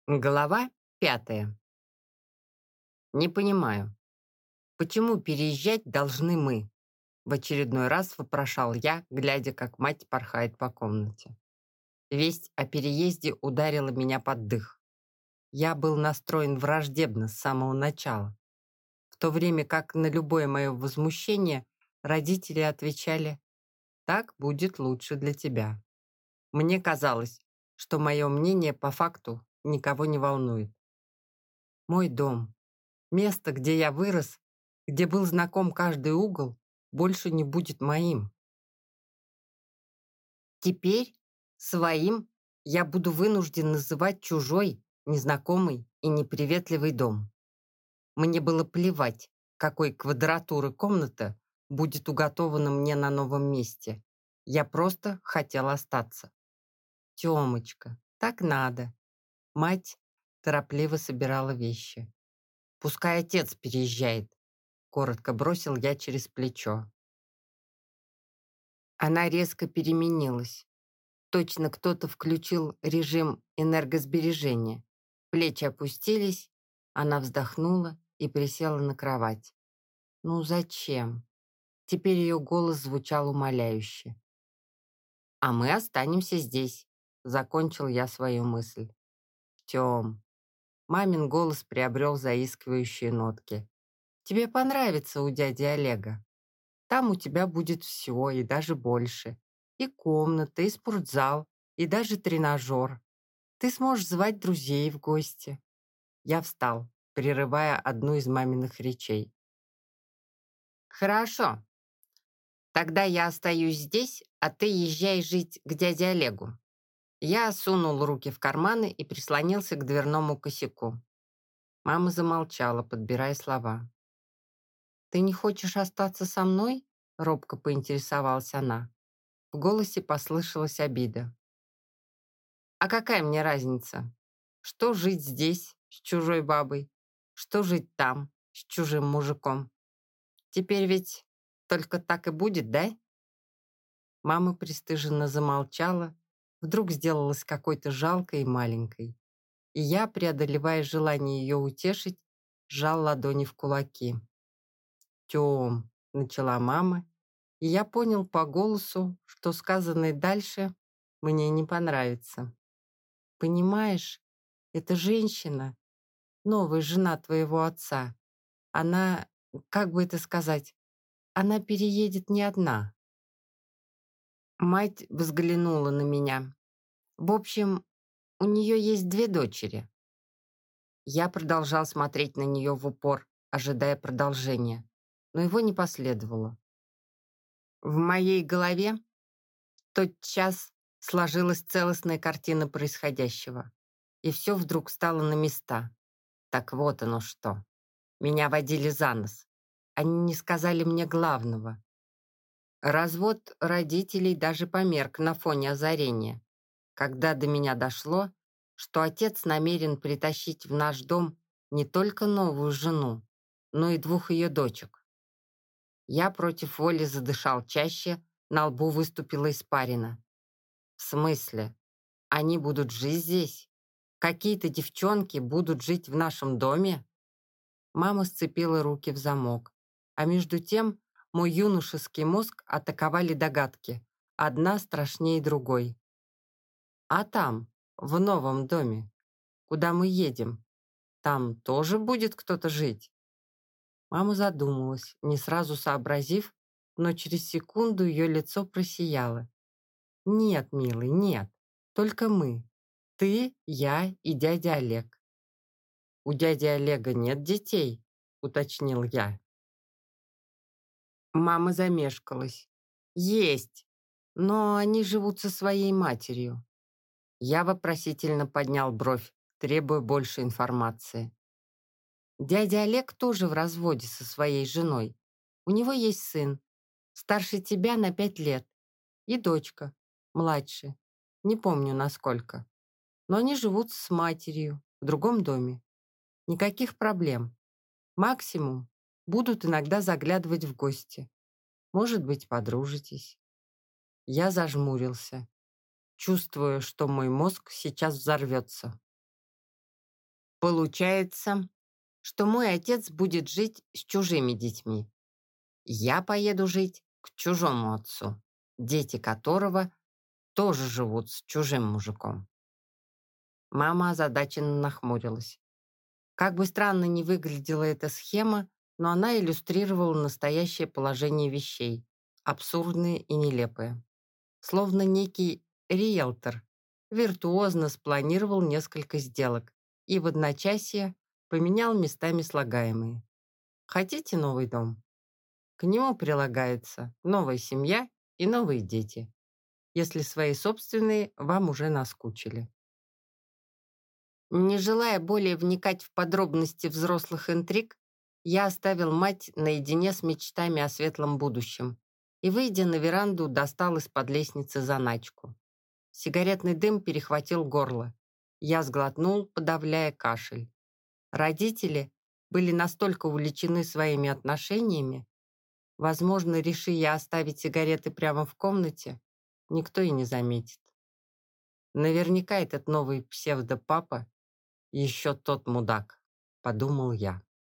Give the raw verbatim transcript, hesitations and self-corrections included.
Глава пятая. Не понимаю, почему переезжать должны мы? В очередной раз вопрошал я, глядя, как мать порхает по комнате. Весть о переезде ударила меня под дых. Я был настроен враждебно с самого начала, в то время как на любое мое возмущение родители отвечали: «Так будет лучше для тебя». Мне казалось, что мое мнение по факту никого не волнует. Мой дом, место, где я вырос, где был знаком каждый угол, больше не будет моим. Теперь своим я буду вынужден называть чужой, незнакомый и неприветливый дом. Мне было плевать, какой квадратуры комната будет уготована мне на новом месте. Я просто хотел остаться. Тёмочка, так надо. Мать торопливо собирала вещи. Пускай отец переезжает, коротко бросил я через плечо. Она резко переменилась. Точно кто-то включил режим энергосбережения. Плечи опустились, она вздохнула и присела на кровать. Ну зачем? Теперь ее голос звучал умоляюще. А мы останемся здесь, закончил я свою мысль. Тем. Мамин голос приобрел заискивающие нотки. Тебе понравится у дяди Олега. Там у тебя будет все и даже больше. И комната, и спортзал, и даже тренажер. Ты сможешь звать друзей в гости. Я встал, прерывая одну из маминых речей. Хорошо. Тогда я остаюсь здесь, а ты езжай жить к дяде Олегу. Я сунул руки в карманы и прислонился к дверному косяку. Мама замолчала, подбирая слова. «Ты не хочешь остаться со мной?» — робко поинтересовалась она. В голосе послышалась обида. «А какая мне разница? Что жить здесь с чужой бабой? Что жить там с чужим мужиком? Теперь ведь только так и будет, да?» Мама пристыженно замолчала, вдруг сделалась какой-то жалкой и маленькой. И я, преодолевая желание ее утешить, сжал ладони в кулаки. «Тем», — начала мама, и я понял по голосу, что сказанное дальше мне не понравится. «Понимаешь, эта женщина, новая жена твоего отца, она, как бы это сказать, она переедет не одна». Мать взглянула на меня. В общем, у нее есть две дочери. Я продолжал смотреть на нее в упор, ожидая продолжения, но его не последовало. В моей голове тотчас сложилась целостная картина происходящего, и все вдруг стало на места. Так вот оно что. Меня водили за нос. Они не сказали мне главного. Развод родителей даже померк на фоне озарения, когда до меня дошло, что отец намерен притащить в наш дом не только новую жену, но и двух ее дочек. Я против воли задышал чаще, на лбу выступила испарина. В смысле? Они будут жить здесь? Какие-то девчонки будут жить в нашем доме? Мама сцепила руки в замок. А между тем мой юношеский мозг атаковали догадки, одна страшнее другой. А там, в новом доме, куда мы едем, там тоже будет кто-то жить? Мама задумалась, не сразу сообразив, но через секунду ее лицо просияло. «Нет, милый, нет, только мы. Ты, я и дядя Олег». «У дяди Олега нет детей?» — уточнил я. Мама замешкалась. «Есть, но они живут со своей матерью». Я вопросительно поднял бровь, требуя больше информации. «Дядя Олег тоже в разводе со своей женой. У него есть сын, старше тебя на пять лет, и дочка, младше, не помню насколько. Но они живут с матерью в другом доме. Никаких проблем. Максимум будут иногда заглядывать в гости. Может быть, подружитесь». Я зажмурился, чувствуя, что мой мозг сейчас взорвется. Получается, что мой отец будет жить с чужими детьми. Я поеду жить к чужому отцу, дети которого тоже живут с чужим мужиком. Мама озадаченно нахмурилась. Как бы странно ни выглядела эта схема, но она иллюстрировала настоящее положение вещей, абсурдное и нелепое. Словно некий риэлтор виртуозно спланировал несколько сделок и в одночасье поменял местами слагаемые. Хотите новый дом? К нему прилагается новая семья и новые дети, если свои собственные вам уже наскучили. Не желая более вникать в подробности взрослых интриг, я оставил мать наедине с мечтами о светлом будущем и, выйдя на веранду, достал из-под лестницы заначку. Сигаретный дым перехватил горло. Я сглотнул, подавляя кашель. Родители были настолько увлечены своими отношениями, возможно, реши я оставить сигареты прямо в комнате, никто и не заметит. Наверняка этот новый псевдопапа еще тот мудак, подумал я.